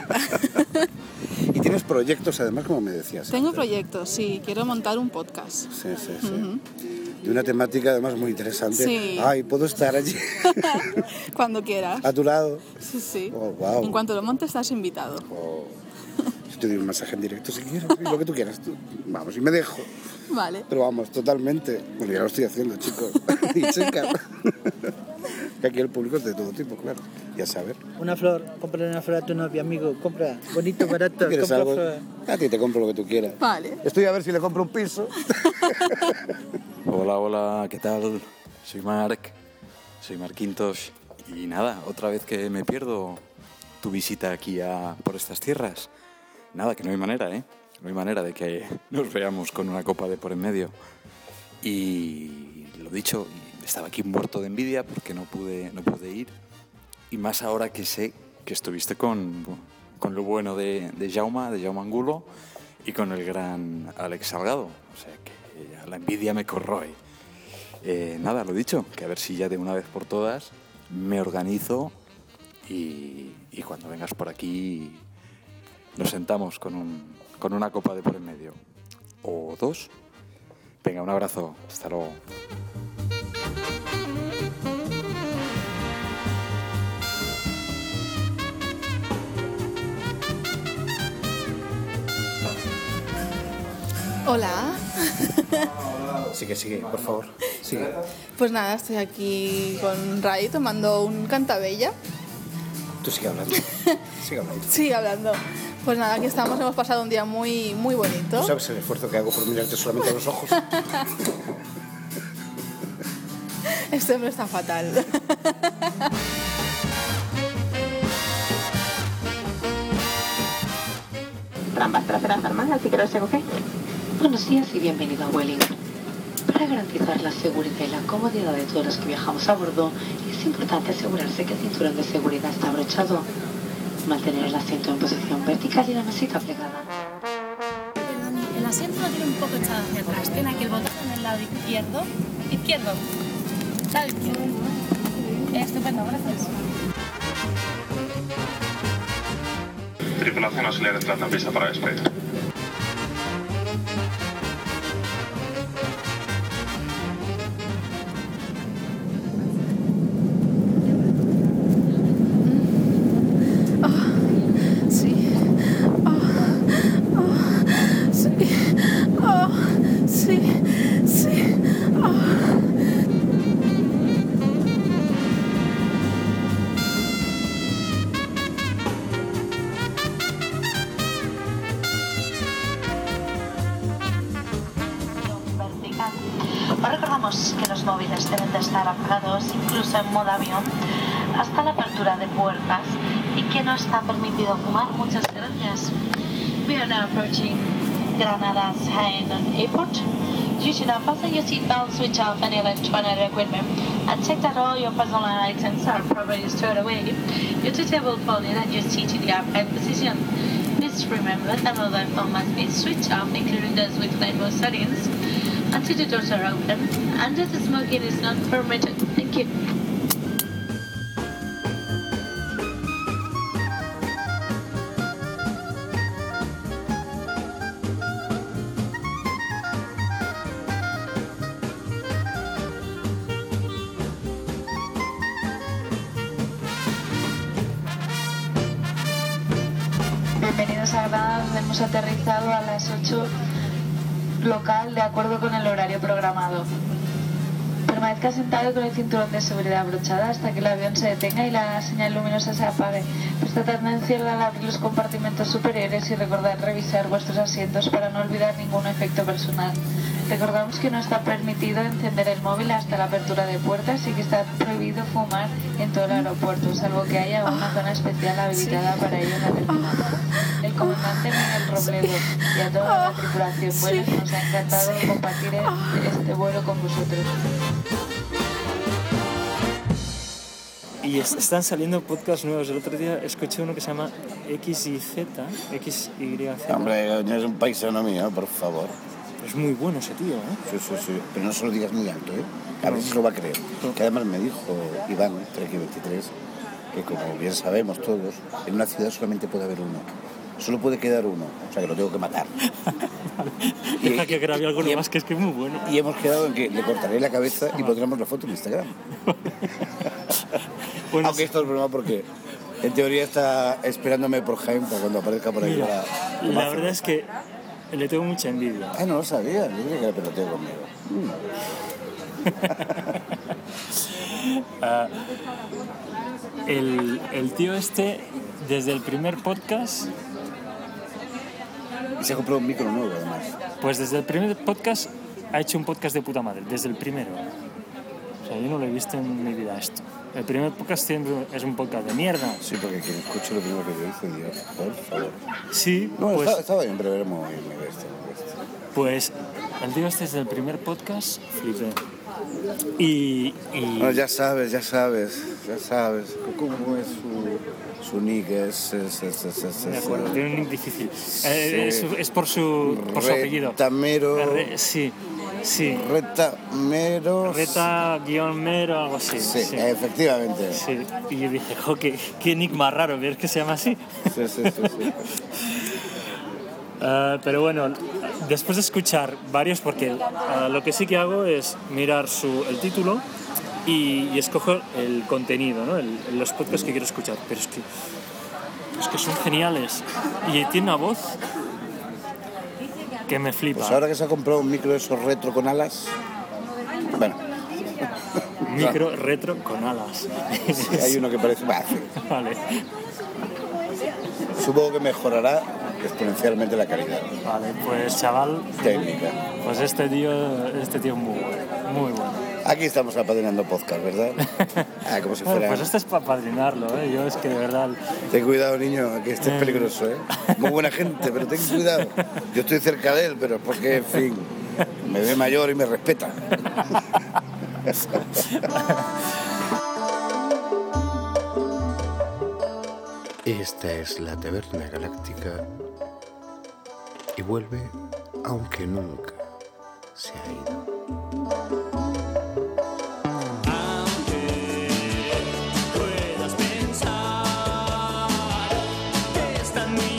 Y tienes proyectos, además, como me decías. Tengo proyectos, sí. Quiero montar un podcast. Sí. De una temática, además, muy interesante. Sí. Ay, ¿puedo estar allí? Cuando quieras. ¿A tu lado? Sí. Oh, wow. En cuanto lo montes, estás invitado. Oh. Si te doy un masaje en directo, si quieres, lo que tú quieras. Vamos, y me dejo. Vale. Pero vamos, totalmente. Bueno, ya lo estoy haciendo, chicos. Y chicas. Que aquí el público es de todo tipo, claro. Ya sabes. Una flor, cómprale una flor a tu novia, amigo. Compra, bonito, barato. ¿Quieres algo? Flor. A ti te compro lo que tú quieras. Vale. Estoy a ver si le compro un piso. Hola, ¿qué tal? Soy Marc Quintos. Y nada, otra vez que me pierdo tu visita aquí por estas tierras. Nada, que no hay manera, ¿eh? No hay manera de que nos veamos con una copa de por en medio. Y lo dicho, estaba aquí muerto de envidia porque no pude ir. Y más ahora que sé que estuviste con lo bueno de Jaume Angulo y con el gran Alex Salgado. O sea que la envidia me corroe. Nada, lo dicho, que a ver si ya de una vez por todas me organizo y cuando vengas por aquí nos sentamos con una copa de por en medio. O dos. Venga, un abrazo. Hasta luego. Hola. Sigue, por favor. Sigue. Pues nada, estoy aquí con Ray tomando un cantabella. Tú sigue hablando. Sigue hablando. Pues nada, aquí estamos, hemos pasado un día muy, muy bonito. ¿Tú sabes el esfuerzo que hago por mirarte solamente a los ojos? Este hombre está fatal. Trampas traseras armadas, si quieres algo qué. Buenos días y bienvenido a Vueling. Para garantizar la seguridad y la comodidad de todos los que viajamos a bordo, es importante asegurarse que el cinturón de seguridad está abrochado. Mantener el asiento en posición vertical y la mesita plegada. Perdón, el asiento lo tiene un poco echado hacia atrás. Tiene aquí el botón en el lado izquierdo. Lado izquierdo. Estupendo, gracias. Tripulación auxiliar entrando en pista para despegue. Os recordamos que los móviles deben de estar apagados, incluso en modo avión, hasta la apertura de puertas y que no está permitido fumar. Muchas gracias. We are now approaching Granada's Jaén Airport. You should now fasten your seatbelt, switch off any electronic equipment, and check that all your personal items are properly stored away. Your two-table phone and your seat in the upright position. Please remember that mobile phone must be switched off, including those with rainbow settings, until the doors are open, and that the smoking is not permitted. Thank you. Bienvenidos a Granada, donde hemos aterrizado a las 8 local de acuerdo con el horario programado. Permanezca sentado con el cinturón de seguridad abrochado hasta que el avión se detenga y la señal luminosa se apague. Prestad atención al abrir los compartimentos superiores y recordad revisar vuestros asientos para no olvidar ningún efecto personal. Recordamos que no está permitido encender el móvil hasta la apertura de puertas y que está prohibido fumar en todo el aeropuerto, salvo que haya una zona especial habilitada para ello en la terminal. El comandante Miguel Robledo y a toda la tripulación Vueling nos ha encantado compartir este vuelo con vosotros. Y están saliendo podcasts nuevos. El otro día escuché uno que se llama XYZ. Hombre, no es un paisano mío, por favor. Es muy bueno ese tío, ¿eh? Sí, sí, sí. Pero no se lo digas muy alto, ¿eh? A ver si se lo va a creer. Que además me dijo Iván, Treki 23, que como bien sabemos todos, en una ciudad solamente puede haber uno. Solo puede quedar uno. O sea, que lo tengo que matar. Deja que grabe alguno más, que es que es muy bueno. Y hemos quedado en que le cortaré la cabeza y pondremos la foto en Instagram. Bueno, aunque esto es broma porque en teoría está esperándome por Jaén para cuando aparezca por ahí. Mira, la verdad es que le tengo mucha envidia. Ay, no lo sabía, yo dije que era peloteo conmigo. El tío este, desde el primer podcast... Y se ha comprado un micro nuevo, además. Pues desde el primer podcast ha hecho un podcast de puta madre, desde el primero. O sea, yo no lo he visto en mi vida esto. El primer podcast es un podcast de mierda. Sí, porque quien escuche lo primero que yo hice, Dios, por favor. Sí, no, pues... estaba bien, pero era muy bestia. Pues el tío este desde el primer podcast flipé. Y... Bueno, ya sabes cómo es su nick, de acuerdo, tiene un nick difícil. Sí. Es por su apellido. Retamero. Sí. Retamero. Reta-mero, algo así. Sí, efectivamente. Sí. Y yo dije, jo, qué nick más raro, ¿ves que se llama así? Sí. Pero bueno, después de escuchar varios, porque lo que sí que hago es mirar el título y escoger el contenido, ¿no? Los podcasts que quiero escuchar. Pero es que son geniales. Y tiene una voz que me flipa. Pues ahora que se ha comprado un micro de esos retro con alas, bueno. Micro retro con alas. Sí, hay uno que parece... Vale. Supongo que mejorará exponencialmente la calidad. Vale, pues chaval... Técnica. Pues este tío es muy bueno. Aquí estamos apadrinando podcast, ¿verdad? Como si fuera... Pues esto es para apadrinarlo, ¿eh? Yo es que de verdad... Ten cuidado, niño, que este es peligroso, ¿eh? Muy buena gente, pero ten cuidado. Yo estoy cerca de él, pero porque, en fin, me ve mayor y me respeta. Esta es la Taberna Galáctica y vuelve aunque nunca se ha ido. Aunque puedas pensar que están muy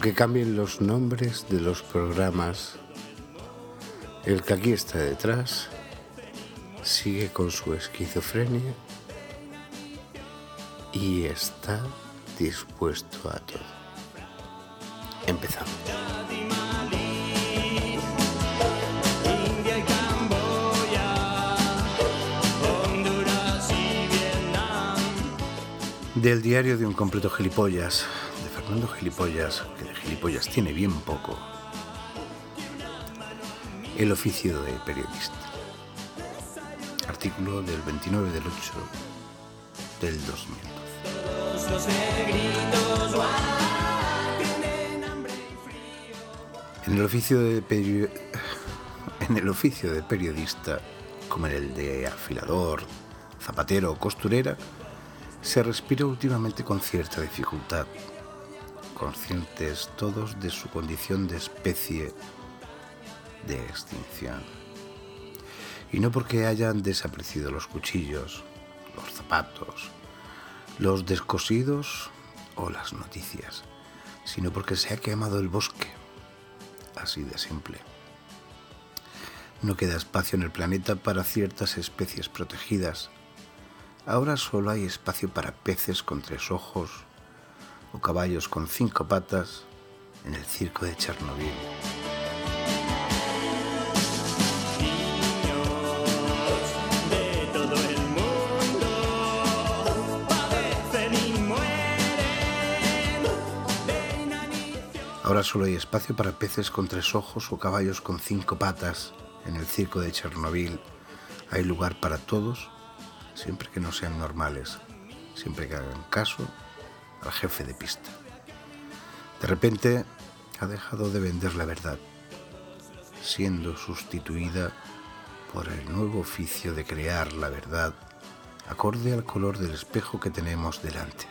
Aunque cambien los nombres de los programas, el que aquí está detrás sigue con su esquizofrenia y está dispuesto a todo. Empezamos. Del diario de un completo gilipollas, de Fernando Gilipollas, que de gilipollas tiene bien poco. El oficio de periodista. Artículo del 29 del 8 del 2012. En el oficio de periodista, como en el de afilador, zapatero o costurera, se respira últimamente con cierta dificultad, conscientes todos de su condición de especie de extinción. Y no porque hayan desaparecido los cuchillos, los zapatos, los descosidos o las noticias, sino porque se ha quemado el bosque. Así de simple. No queda espacio en el planeta para ciertas especies protegidas. Ahora solo hay espacio para peces con 3 ojos o caballos con 5 patas en el circo de Chernobyl. Ahora solo hay espacio para peces con 3 ojos o caballos con 5 patas en el circo de Chernobyl. Hay lugar para todos, siempre que no sean normales, siempre que hagan caso al jefe de pista. De repente ha dejado de vender la verdad, siendo sustituida por el nuevo oficio de crear la verdad acorde al color del espejo que tenemos delante.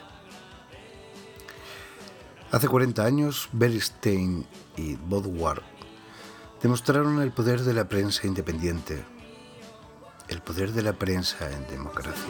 Hace 40 años, Bernstein y Woodward demostraron el poder de la prensa independiente, el poder de la prensa en democracia.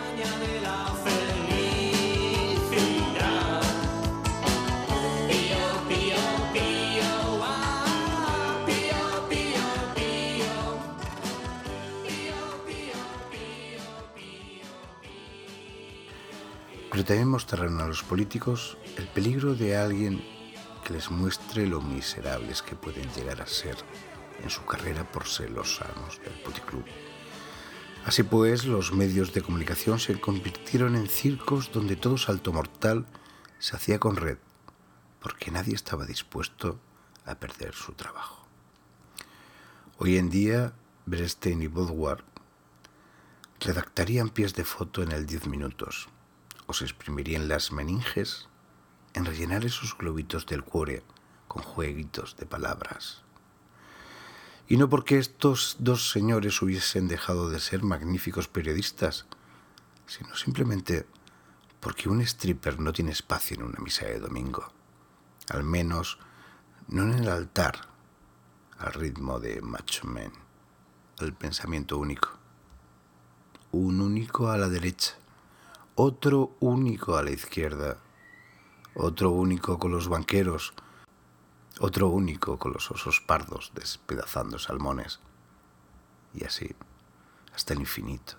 Pero también mostraron a los políticos el peligro de alguien que les muestre lo miserables que pueden llegar a ser en su carrera por ser los amos del puticlub. Así pues, los medios de comunicación se convirtieron en circos donde todo salto mortal se hacía con red, porque nadie estaba dispuesto a perder su trabajo. Hoy en día, Bernstein y Woodward redactarían pies de foto en el 10 minutos, o se exprimirían las meninges en rellenar esos globitos del cuore con jueguitos de palabras. Y no porque estos dos señores hubiesen dejado de ser magníficos periodistas, sino simplemente porque un stripper no tiene espacio en una misa de domingo, al menos no en el altar, al ritmo de Macho Man, el pensamiento único. Un único a la derecha, otro único a la izquierda, otro único con los banqueros, otro único con los osos pardos despedazando salmones, y así hasta el infinito.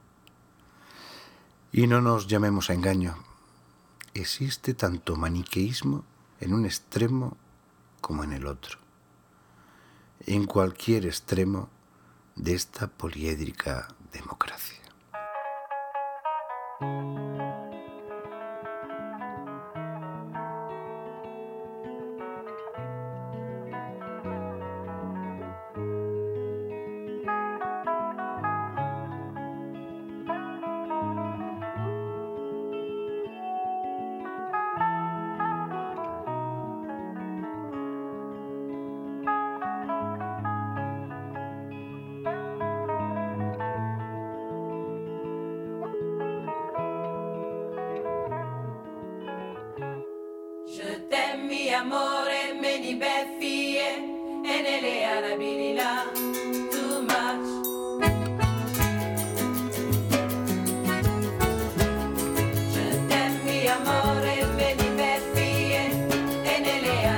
Y no nos llamemos a engaño, existe tanto maniqueísmo en un extremo como en el otro, en cualquier extremo de esta poliédrica democracia. Mi amore, me ni beffie, e nelle arabili là, too much. Je t'aime, mi amore, me ni beffie, e nelle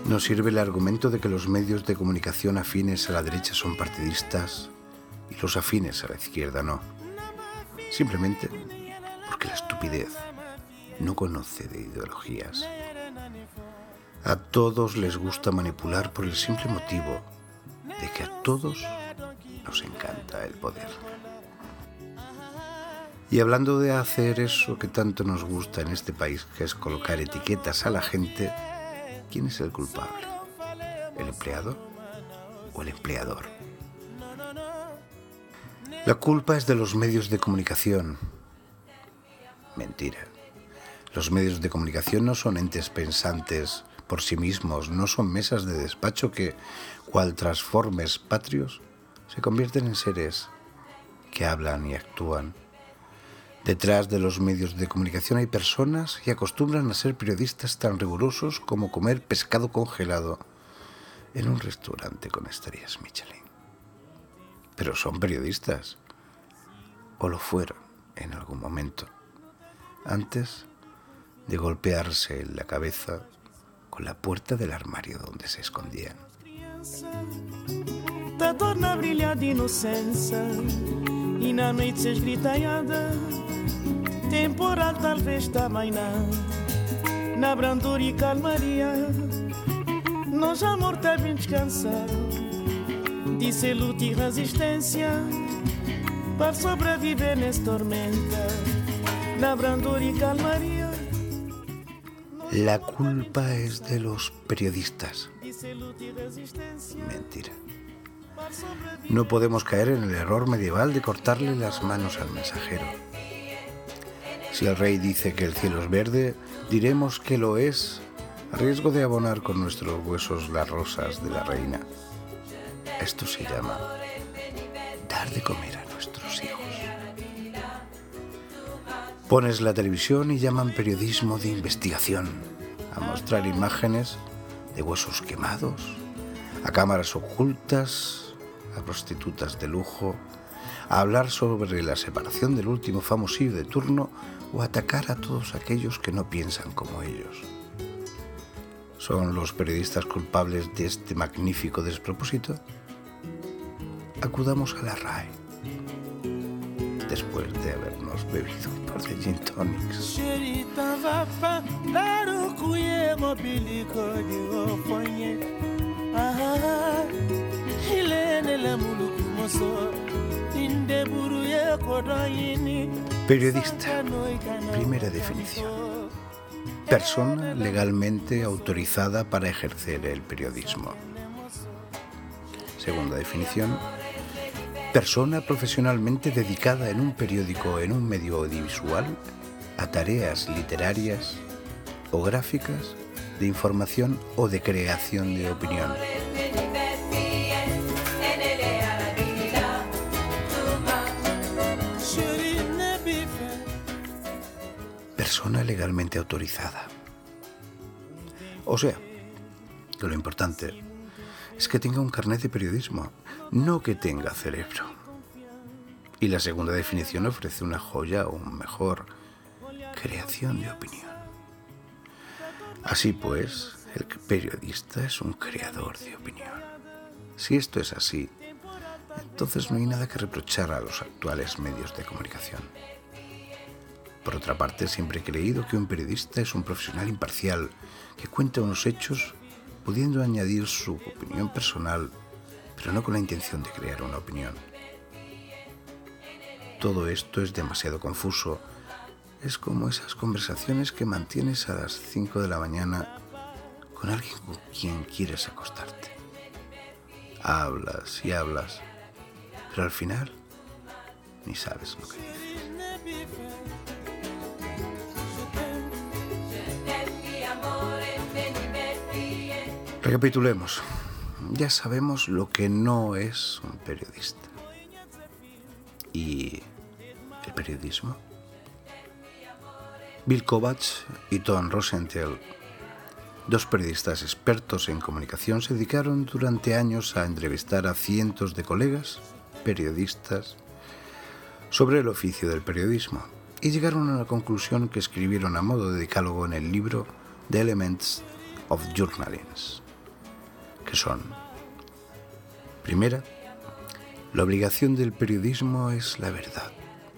No sirve el argumento de que los medios de comunicación afines a la derecha son partidistas y los afines a la izquierda no. Simplemente porque la estupidez no conoce de ideologías. A todos les gusta manipular por el simple motivo de que a todos nos encanta el poder. Y hablando de hacer eso que tanto nos gusta en este país, que es colocar etiquetas a la gente, ¿quién es el culpable? ¿El empleado o el empleador? La culpa es de los medios de comunicación. Mentira. Los medios de comunicación no son entes pensantes por sí mismos, no son mesas de despacho que, cual transformes patrios, se convierten en seres que hablan y actúan. Detrás de los medios de comunicación hay personas que acostumbran a ser periodistas tan rigurosos como comer pescado congelado en un restaurante con estrellas Michelin. Pero son periodistas, o lo fueron en algún momento, antes de golpearse en la cabeza con la puerta del armario donde se escondían. Tá torna a brilhar de inocência e na noite esgritanhada temporal talvez também na brandura e calmaria nós amor tá bem descansado disse luta e resistência para sobreviver nessa tormenta na brandura e calmaria. La culpa es de los periodistas. Mentira. No podemos caer en el error medieval de cortarle las manos al mensajero. Si el rey dice que el cielo es verde, diremos que lo es, a riesgo de abonar con nuestros huesos las rosas de la reina. Esto se llama dar de comer a nuestros hijos. Pones la televisión y llaman periodismo de investigación a mostrar imágenes de huesos quemados, a cámaras ocultas, a prostitutas de lujo, a hablar sobre la separación del último famosillo de turno o a atacar a todos aquellos que no piensan como ellos. ¿Son los periodistas culpables de este magnífico despropósito? Acudamos a la RAE, después de habernos bebido un par de gin tonics. Periodista, primera definición. Persona legalmente autorizada para ejercer el periodismo. Segunda definición. Persona profesionalmente dedicada en un periódico o en un medio audiovisual a tareas literarias o gráficas, de información o de creación de opinión. Persona legalmente autorizada. O sea, que lo importante es que tenga un carnet de periodismo, no que tenga cerebro. Y la segunda definición ofrece una joya aún mejor: creación de opinión. Así pues, el periodista es un creador de opinión. Si esto es así, entonces no hay nada que reprochar a los actuales medios de comunicación. Por otra parte, siempre he creído que un periodista es un profesional imparcial que cuenta unos hechos pudiendo añadir su opinión personal, pero no con la intención de crear una opinión. Todo esto es demasiado confuso. Es como esas conversaciones que mantienes a las 5 de la mañana con alguien con quien quieres acostarte. Hablas y hablas, pero al final ni sabes lo que dices. Recapitulemos. Ya sabemos lo que no es un periodista. ¿Y el periodismo? Bill Kovacs y Tom Rosenthal, dos periodistas expertos en comunicación, se dedicaron durante años a entrevistar a cientos de colegas periodistas sobre el oficio del periodismo y llegaron a la conclusión que escribieron a modo de decálogo en el libro The Elements of Journalism. que son. Primera, la obligación del periodismo es la verdad.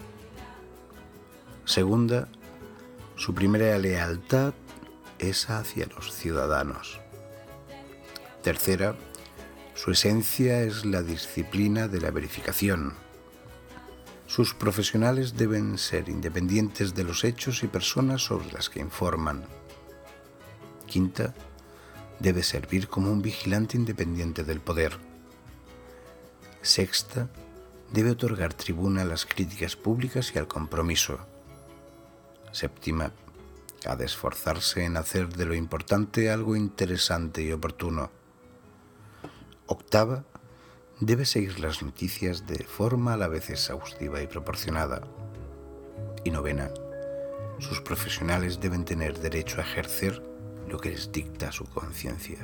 Segunda, su primera lealtad es hacia los ciudadanos. Tercera, su esencia es la disciplina de la verificación. Sus profesionales deben ser independientes de los hechos y personas sobre las que informan. Quinta, debe servir como un vigilante independiente del poder. Sexta, debe otorgar tribuna a las críticas públicas y al compromiso. Séptima, ha de esforzarse en hacer de lo importante algo interesante y oportuno. Octava, debe seguir las noticias de forma a la vez exhaustiva y proporcionada. Y novena, sus profesionales deben tener derecho a ejercer lo que les dicta su conciencia.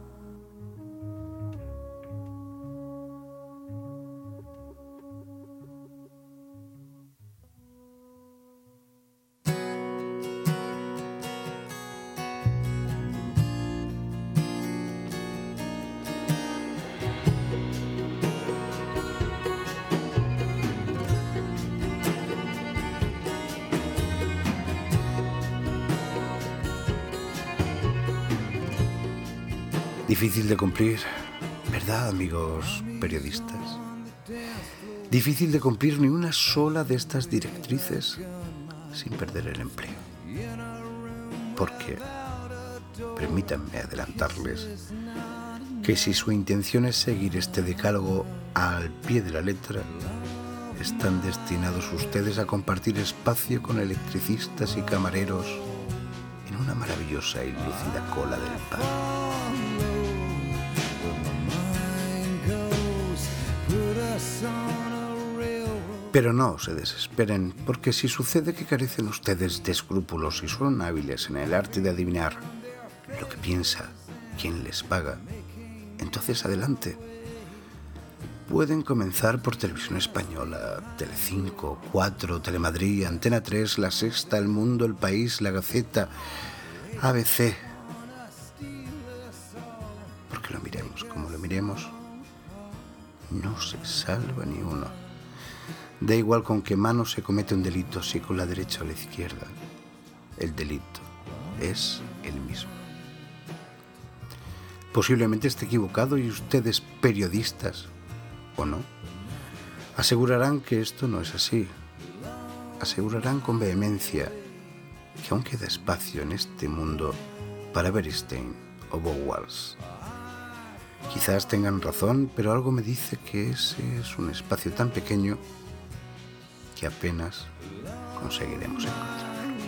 Difícil de cumplir, ¿verdad, amigos periodistas? Difícil de cumplir ni una sola de estas directrices sin perder el empleo. Porque, permítanme adelantarles, que si su intención es seguir este decálogo al pie de la letra, están destinados ustedes a compartir espacio con electricistas y camareros en una maravillosa y lúcida cola del pan. Pero no se desesperen, porque si sucede que carecen ustedes de escrúpulos y son hábiles en el arte de adivinar lo que piensa quien les paga, entonces adelante. Pueden comenzar por Televisión Española, Telecinco, 4, Telemadrid, Antena 3, La Sexta, El Mundo, El País, La Gaceta, ABC. Porque lo miremos como lo miremos, no se salva ni uno. Da igual con qué mano se comete un delito, si con la derecha o la izquierda. El delito es el mismo. Posiblemente esté equivocado y ustedes, periodistas, o no, asegurarán que esto no es así. Asegurarán con vehemencia que aún queda espacio en este mundo para Bernstein o Bowles. Quizás tengan razón, pero algo me dice que ese es un espacio tan pequeño que apenas conseguiremos encontrar.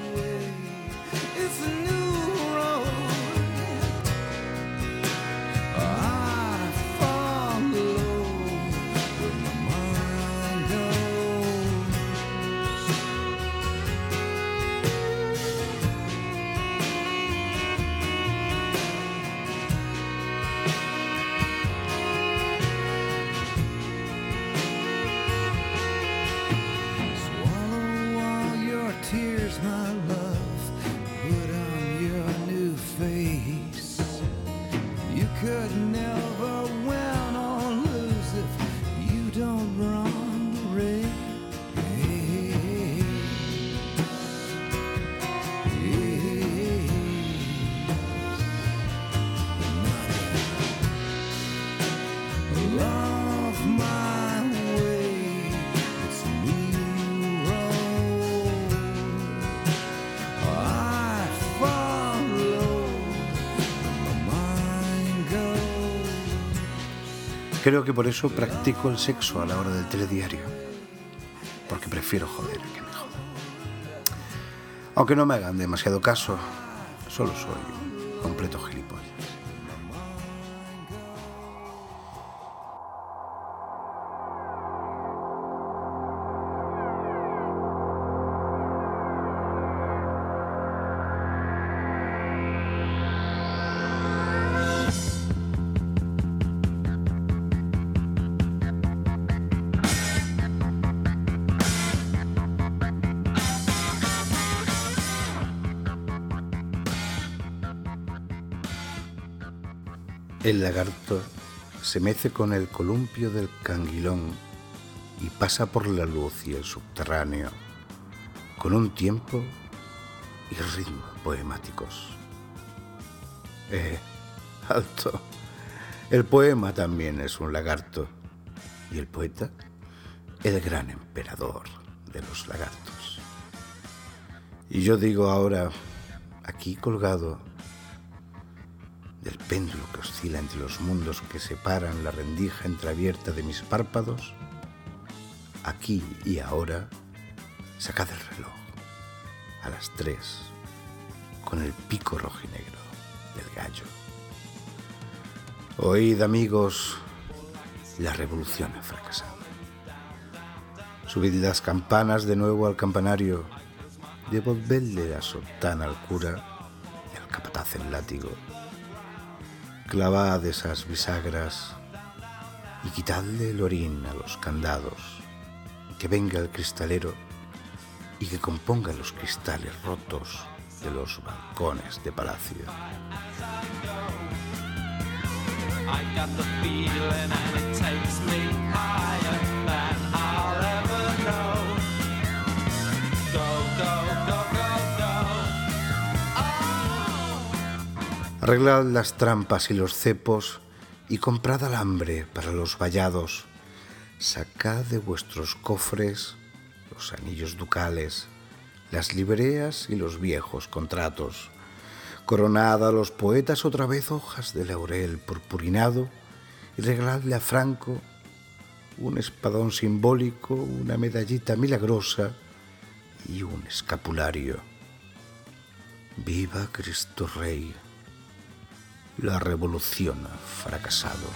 Creo que por eso practico el sexo a la hora del telediario. Porque prefiero joder a que me jodan. Aunque no me hagan demasiado caso, solo soy un completo gilipollas. El lagarto se mece con el columpio del canguilón y pasa por la luz y el subterráneo, con un tiempo y ritmo poemáticos. Alto. El poema también es un lagarto. Y el poeta, el gran emperador de los lagartos. Y yo digo ahora, aquí colgado del péndulo que oscila entre los mundos que separan la rendija entreabierta de mis párpados, aquí y ahora, sacad el reloj a las 3 con el pico rojinegro del gallo. Oíd, amigos, la revolución ha fracasado. Subid las campanas de nuevo al campanario, devolvedle la sotana al cura y al capataz el látigo. Clavad esas bisagras y quitadle el orín a los candados, que venga el cristalero y que componga los cristales rotos de los balcones de palacio. I got the feeling and it takes me higher than I'll ever know. Go, go, go, go, go. Arreglad las trampas y los cepos y comprad alambre para los vallados. Sacad de vuestros cofres los anillos ducales, las libreas y los viejos contratos. Coronad a los poetas otra vez hojas de laurel purpurinado y regaladle a Franco un espadón simbólico, una medallita milagrosa y un escapulario. ¡Viva Cristo Rey! La revolución ha fracasado.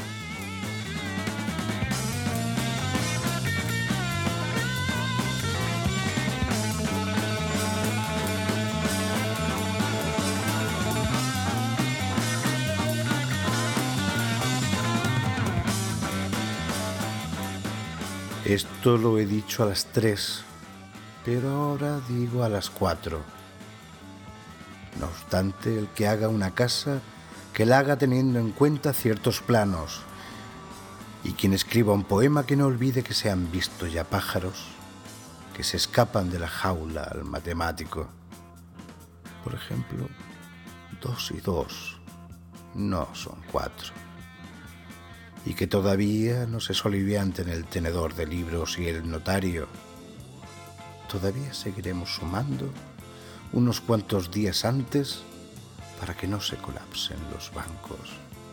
Esto lo he dicho a las 3, pero ahora digo a las 4. No obstante, el que haga una casa, que la haga teniendo en cuenta ciertos planos. Y quien escriba un poema, que no olvide que se han visto ya pájaros que se escapan de la jaula al matemático. Por ejemplo, 2 y 2 no son 4. Y que todavía no se solivianten el tenedor de libros y el notario. Todavía seguiremos sumando unos cuantos días antes para que no se colapsen los bancos.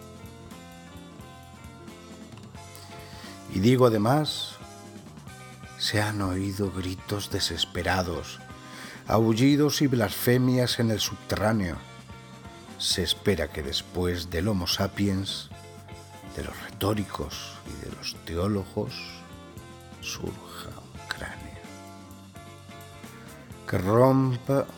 Y digo además, se han oído gritos desesperados, aullidos y blasfemias en el subterráneo. Se espera que después del Homo sapiens, de los retóricos y de los teólogos, surja un cráneo que rompa.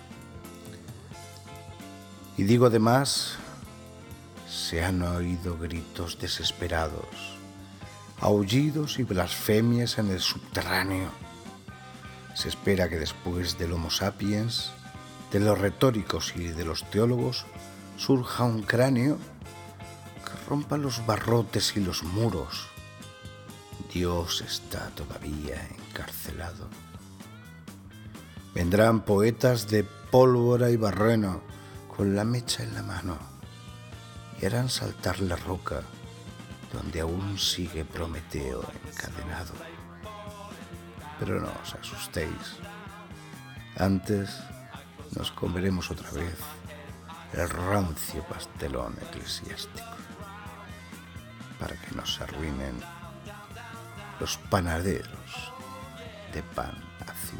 Y digo además, se han oído gritos desesperados, aullidos y blasfemias en el subterráneo. Se espera que después del Homo sapiens, de los retóricos y de los teólogos, surja un cráneo que rompa los barrotes y los muros. Dios está todavía encarcelado. Vendrán poetas de pólvora y barreno con la mecha en la mano y harán saltar la roca donde aún sigue Prometeo encadenado. Pero no os asustéis. Antes nos comeremos otra vez el rancio pastelón eclesiástico, para que no se arruinen los panaderos de pan ácido.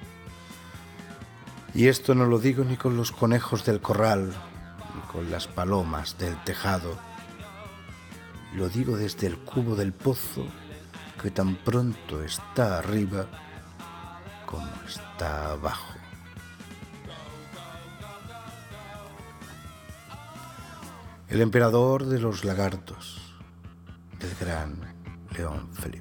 Y esto no lo digo ni con los conejos del corral, ni con las palomas del tejado. Lo digo desde el cubo del pozo, que tan pronto está arriba como está abajo. El emperador de los lagartos, del gran León Felipe.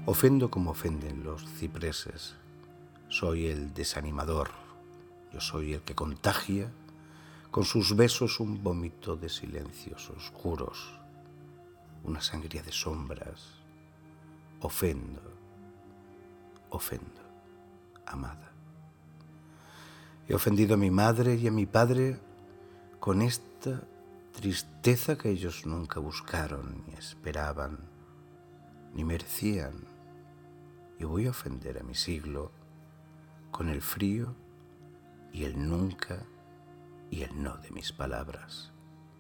Ofendo como ofenden los cipreses. Soy el desanimador. Yo soy el que contagia con sus besos un vómito de silencios oscuros, una sangría de sombras. Ofendo, ofendo, amada. He ofendido a mi madre y a mi padre con esta tristeza que ellos nunca buscaron, ni esperaban, ni merecían. Y voy a ofender a mi siglo con el frío y el nunca y el no de mis palabras.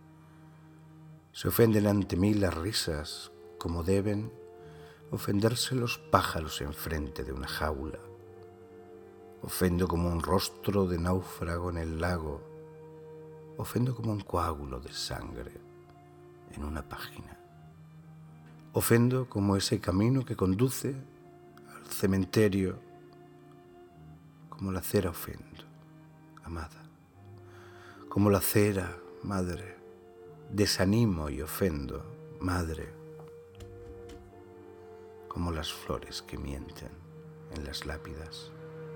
Se ofenden ante mí las risas como deben ofenderse los pájaros enfrente de una jaula. Ofendo como un rostro de náufrago en el lago. Ofendo como un coágulo de sangre en una página. Ofendo como ese camino que conduce al cementerio. Como la cera ofendo, amada. Como la cera, madre. Desanimo y ofendo, madre. Como las flores que mienten en las lápidas.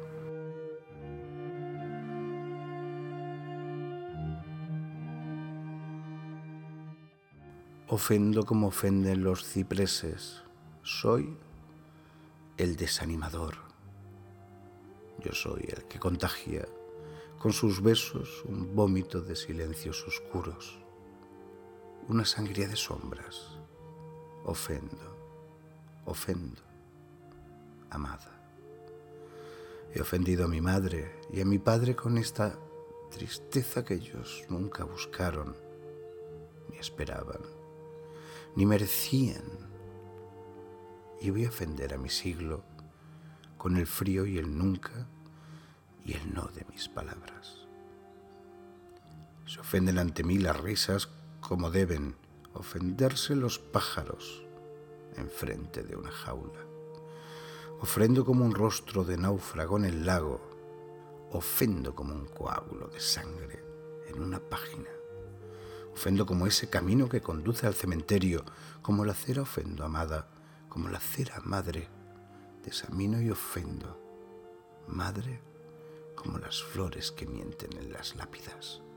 Ofendo como ofenden los cipreses. Soy el desanimador. Yo soy el que contagia con sus besos un vómito de silencios oscuros, una sangría de sombras. Ofendo, ofendo, amada. He ofendido a mi madre y a mi padre con esta tristeza que ellos nunca buscaron, ni esperaban, ni merecían. Y voy a ofender a mi siglo con el frío y el nunca y el no de mis palabras. Se ofenden ante mí las risas como deben ofenderse los pájaros enfrente de una jaula. Ofendo como un rostro de náufrago en el lago. Ofendo como un coágulo de sangre en una página. Ofendo como ese camino que conduce al cementerio. Como la cera ofendo, amada. Como la cera, madre. Desamino y ofendo, madre, como las flores que mienten en las lápidas.